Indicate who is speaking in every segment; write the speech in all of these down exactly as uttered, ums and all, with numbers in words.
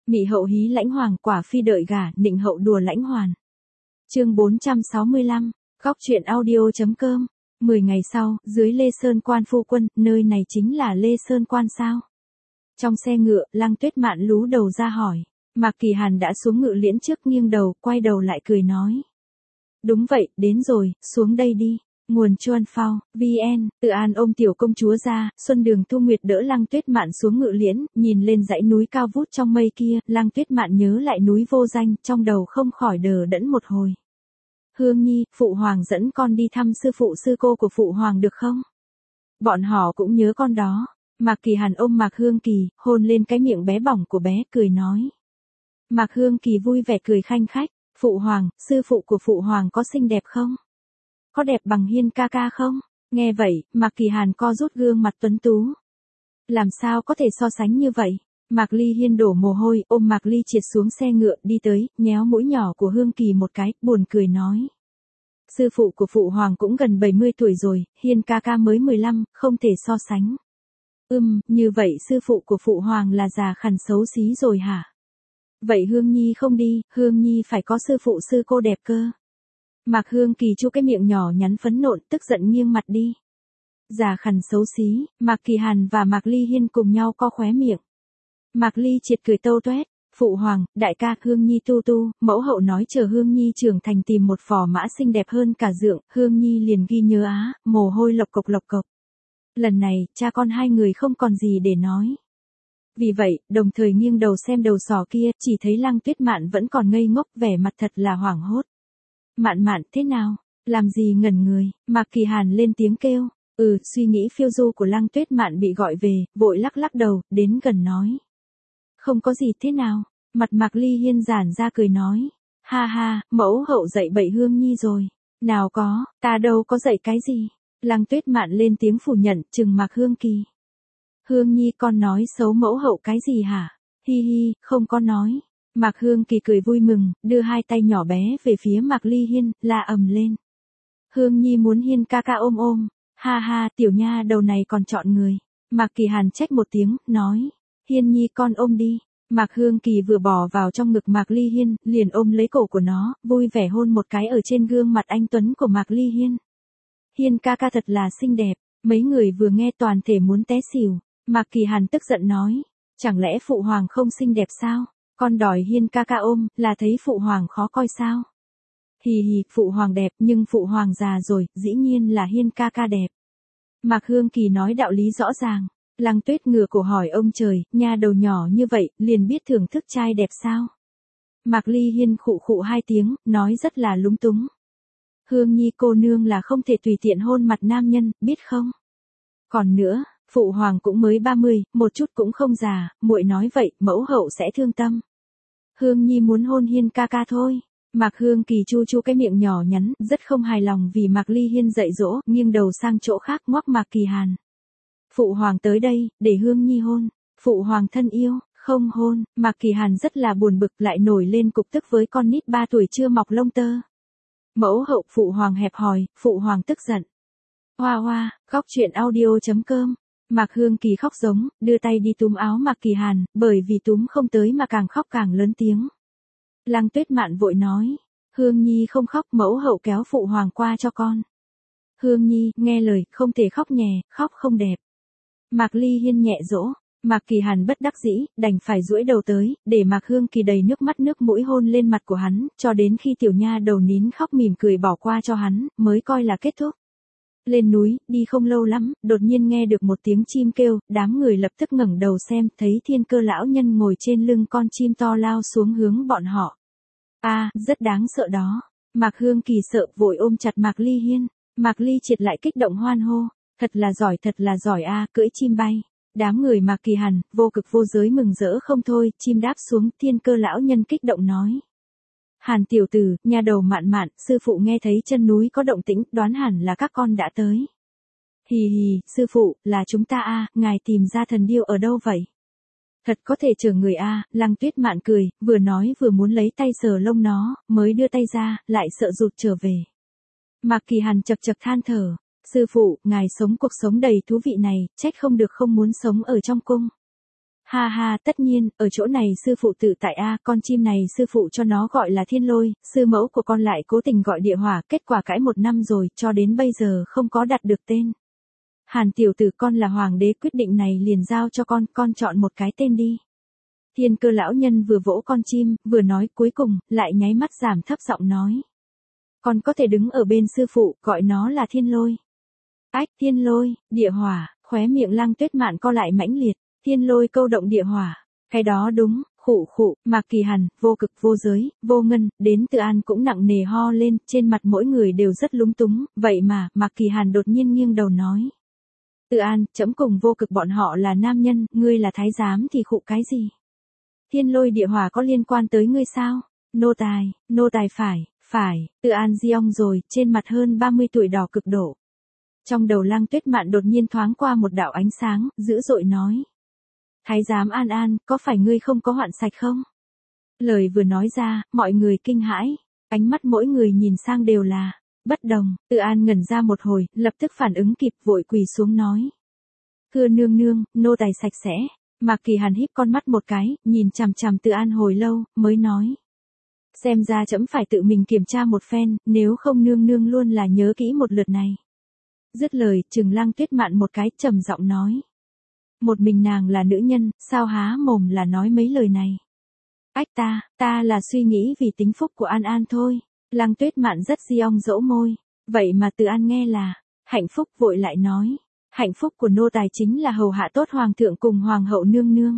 Speaker 1: Mị hậu hí lãnh hoàng, quả phi đợi gả, nịnh hậu đùa lãnh hoàn. Chương bốn trăm sáu mươi lăm, góc truyện audio.com. Mười ngày sau, dưới Lê Sơn Quan phu quân, nơi này chính là Lê Sơn Quan sao? Trong xe ngựa, Lăng Tuyết Mạn lú đầu ra hỏi. Mạc Kỳ Hàn đã xuống ngựa liễn trước, nghiêng đầu, quay đầu lại cười nói. Đúng vậy, đến rồi, xuống đây đi. Nguồn Chuan Phao, vn, Tự An ôm tiểu công chúa ra, Xuân Đường Thu Nguyệt đỡ Lăng Tuyết Mạn xuống ngựa liễn, nhìn lên dãy núi cao vút trong mây kia, Lăng Tuyết Mạn nhớ lại núi vô danh, trong đầu không khỏi đờ đẫn một hồi. Hương Nhi, phụ hoàng dẫn con đi thăm sư phụ sư cô của phụ hoàng được không? Bọn họ cũng nhớ con đó. Mạc Kỳ Hàn ôm Mạc Hương Kỳ, hôn lên cái miệng bé bỏng của bé, cười nói. Mạc Hương Kỳ vui vẻ cười khanh khách, phụ hoàng, sư phụ của phụ hoàng có xinh đẹp không? Có đẹp bằng Hiên ca ca không? Nghe vậy, Mạc Kỳ Hàn co rút gương mặt tuấn tú. Làm sao có thể so sánh như vậy? Mạc Ly Hiên đổ mồ hôi, ôm Mạc Ly Triệt xuống xe ngựa, đi tới, nhéo mũi nhỏ của Hương Kỳ một cái, buồn cười nói. Sư phụ của phụ hoàng cũng gần bảy mươi tuổi rồi, Hiên ca ca mới mười lăm, không thể so sánh. Ừm, như vậy sư phụ của phụ hoàng là già khằn xấu xí rồi hả? Vậy Hương Nhi không đi, Hương Nhi phải có sư phụ sư cô đẹp cơ. Mạc Hương Kỳ chu cái miệng nhỏ nhắn phấn nộn, tức giận nghiêng mặt đi. Già khằn xấu xí, Mạc Kỳ Hàn và Mạc Ly Hiên cùng nhau co khóe miệng. Mạc Ly Triệt cười tâu toét, phụ hoàng, đại ca, Hương Nhi tu tu, mẫu hậu nói chờ Hương Nhi trưởng thành tìm một phò mã xinh đẹp hơn cả dượng, Hương Nhi liền ghi nhớ á, mồ hôi lộc cộc lộc cộc. Lần này, cha con hai người không còn gì để nói. Vì vậy, đồng thời nghiêng đầu xem đầu sỏ kia, chỉ thấy Lăng Tuyết Mạn vẫn còn ngây ngốc, vẻ mặt thật là hoảng hốt. Mạn Mạn, thế nào? Làm gì ngẩn người? Mạc Kỳ Hàn lên tiếng kêu. Ừ, suy nghĩ phiêu du của Lăng Tuyết Mạn bị gọi về, vội lắc lắc đầu, đến gần nói. Không có gì, thế nào? Mặt Mạc Ly Hiên giãn ra cười nói. Ha ha, mẫu hậu dạy bậy Hương Nhi rồi. Nào có, ta đâu có dạy cái gì. Lăng Tuyết Mạn lên tiếng phủ nhận, trừng Mạc Hương Kỳ. Hương Nhi con nói xấu mẫu hậu cái gì hả? Hi hi, không có nói. Mạc Hương Kỳ cười vui mừng, đưa hai tay nhỏ bé về phía Mạc Ly Hiên, la ầm lên. Hương Nhi muốn Hiên ca ca ôm ôm. Ha ha, tiểu nha đầu này còn chọn người. Mạc Kỳ Hàn trách một tiếng, nói. Hiên Nhi con ôm đi. Mạc Hương Kỳ vừa bỏ vào trong ngực Mạc Ly Hiên, liền ôm lấy cổ của nó, vui vẻ hôn một cái ở trên gương mặt anh tuấn của Mạc Ly Hiên. Hiên ca ca thật là xinh đẹp. Mấy người vừa nghe toàn thể muốn té xỉu. Mạc Kỳ Hàn tức giận nói. Chẳng lẽ phụ hoàng không xinh đẹp sao? Con đòi Hiên ca ca ôm, là thấy phụ hoàng khó coi sao? Hì hì, phụ hoàng đẹp, nhưng phụ hoàng già rồi, dĩ nhiên là Hiên ca ca đẹp. Mạc Hương Kỳ nói đạo lý rõ ràng. Lăng Tuyết ngửa cổ hỏi ông trời, nha đầu nhỏ như vậy, liền biết thưởng thức trai đẹp sao? Mạc Ly Hiên khụ khụ hai tiếng, nói rất là lúng túng. Hương Nhi cô nương là không thể tùy tiện hôn mặt nam nhân, biết không? Còn nữa, phụ hoàng cũng mới ba mươi, một chút cũng không già, muội nói vậy, mẫu hậu sẽ thương tâm. Hương Nhi muốn hôn Hiên ca ca thôi. Mạc Hương Kỳ chu chu cái miệng nhỏ nhắn, rất không hài lòng vì Mạc Ly Hiên dạy dỗ, nghiêng đầu sang chỗ khác ngoắc Mạc Kỳ Hàn. Phụ hoàng tới đây, để Hương Nhi hôn. Phụ hoàng thân yêu, không hôn. Mạc Kỳ Hàn rất là buồn bực, lại nổi lên cục tức với con nít ba tuổi chưa mọc lông tơ. Mẫu hậu, phụ hoàng hẹp hòi, phụ hoàng tức giận. Hoa hoa, góc truyện audio.com. Mạc Hương Kỳ khóc giống, đưa tay đi túm áo Mạc Kỳ Hàn, bởi vì túm không tới mà càng khóc càng lớn tiếng. Lăng Tuyết Mạn vội nói. Hương Nhi không khóc, mẫu hậu kéo phụ hoàng qua cho con. Hương Nhi, nghe lời, không thể khóc nhè, khóc không đẹp. Mạc Ly Hiên nhẹ dỗ. Mạc Kỳ Hàn bất đắc dĩ, đành phải duỗi đầu tới, để Mạc Hương Kỳ đầy nước mắt nước mũi hôn lên mặt của hắn, cho đến khi tiểu nha đầu nín khóc mỉm cười bỏ qua cho hắn, mới coi là kết thúc. Lên núi, đi không lâu lắm, đột nhiên nghe được một tiếng chim kêu, đám người lập tức ngẩng đầu xem, thấy Thiên Cơ lão nhân ngồi trên lưng con chim to lao xuống hướng bọn họ. A, à, rất đáng sợ đó. Mạc Hương Kỳ sợ, vội ôm chặt Mạc Ly Hiên. Mạc Ly Triệt lại kích động hoan hô. Thật là giỏi, thật là giỏi a, à, cưỡi chim bay. Đám người Mạc Kỳ Hàn, vô cực vô giới mừng rỡ không thôi, chim đáp xuống, Thiên Cơ lão nhân kích động nói. Hàn tiểu tử, nhà đầu Mạn Mạn, sư phụ nghe thấy chân núi có động tĩnh, đoán hẳn là các con đã tới. Hì hì, sư phụ, là chúng ta a, à, ngài tìm ra thần điêu ở đâu vậy? Thật có thể chở người a, à, Lăng Tuyết Mạn cười, vừa nói vừa muốn lấy tay sờ lông nó, mới đưa tay ra, lại sợ rụt trở về. Mạc Kỳ Hàn chật chật than thở. Sư phụ, ngài sống cuộc sống đầy thú vị này, trách không được không muốn sống ở trong cung. Ha ha, tất nhiên, ở chỗ này sư phụ tự tại a, con chim này sư phụ cho nó gọi là Thiên Lôi, sư mẫu của con lại cố tình gọi Địa Hỏa, kết quả cãi một năm rồi, cho đến bây giờ không có đặt được tên. Hàn tiểu tử, con là hoàng đế, quyết định này liền giao cho con, con chọn một cái tên đi. Thiên Cơ lão nhân vừa vỗ con chim, vừa nói, cuối cùng, lại nháy mắt giảm thấp giọng nói. Con có thể đứng ở bên sư phụ, gọi nó là Thiên Lôi. Ách, Thiên Lôi, Địa Hỏa, khóe miệng Lăng Tuyết Mạn co lại mãnh liệt, Thiên Lôi câu động Địa Hỏa. Cái đó đúng, khụ khụ, Mạc Kỳ Hàn, Vô Cực, Vô Giới, Vô Ngân, đến Từ An cũng nặng nề ho lên, trên mặt mỗi người đều rất lúng túng, vậy mà, Mạc Kỳ Hàn đột nhiên nghiêng đầu nói. Từ An, trẫm cùng Vô Cực bọn họ là nam nhân, ngươi là thái giám thì khụ cái gì? Thiên Lôi Địa Hỏa có liên quan tới ngươi sao? Nô tài, nô tài phải, phải, Từ An di ong rồi, trên mặt hơn ba mươi tuổi đỏ cực độ. Trong đầu Lăng Tuyết Mạn đột nhiên thoáng qua một đạo ánh sáng, dữ dội nói. Thái giám An An, có phải ngươi không có hoạn sạch không? Lời vừa nói ra, mọi người kinh hãi, ánh mắt mỗi người nhìn sang đều là bất đồng. Từ An ngẩn ra một hồi, lập tức phản ứng kịp, vội quỳ xuống nói. Thưa nương nương, nô tài sạch sẽ. Mạc Kỳ Hàn híp con mắt một cái, nhìn chằm chằm Từ An hồi lâu, mới nói. Xem ra trẫm phải tự mình kiểm tra một phen, nếu không nương nương luôn là nhớ kỹ một lượt này. Dứt lời, trừng Lăng Tuyết Mạn một cái, trầm giọng nói. Một mình nàng là nữ nhân, sao há mồm là nói mấy lời này? Ách ta, ta là suy nghĩ vì tính phúc của An An thôi. Lăng Tuyết Mạn rất di ong dỗ môi, vậy mà Từ An nghe là hạnh phúc, vội lại nói. Hạnh phúc của nô tài chính là hầu hạ tốt hoàng thượng cùng hoàng hậu nương nương.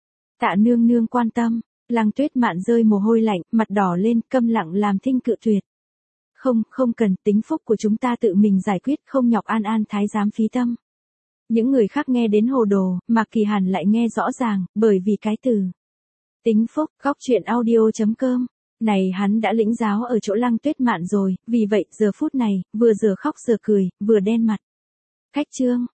Speaker 1: Tạ nương nương quan tâm, Lăng Tuyết Mạn rơi mồ hôi lạnh, mặt đỏ lên, câm lặng làm thinh cự tuyệt. Không, không cần, tính phúc của chúng ta tự mình giải quyết, không nhọc An An thái giám phí tâm. Những người khác nghe đến hồ đồ, Mạc Kỳ Hàn lại nghe rõ ràng, bởi vì cái từ tính phúc. Góc truyện audio chấm com. Này hắn đã lĩnh giáo ở chỗ Lăng Tuyết Mạn rồi, vì vậy giờ phút này, vừa giờ khóc giờ cười, vừa đen mặt. Khách chương.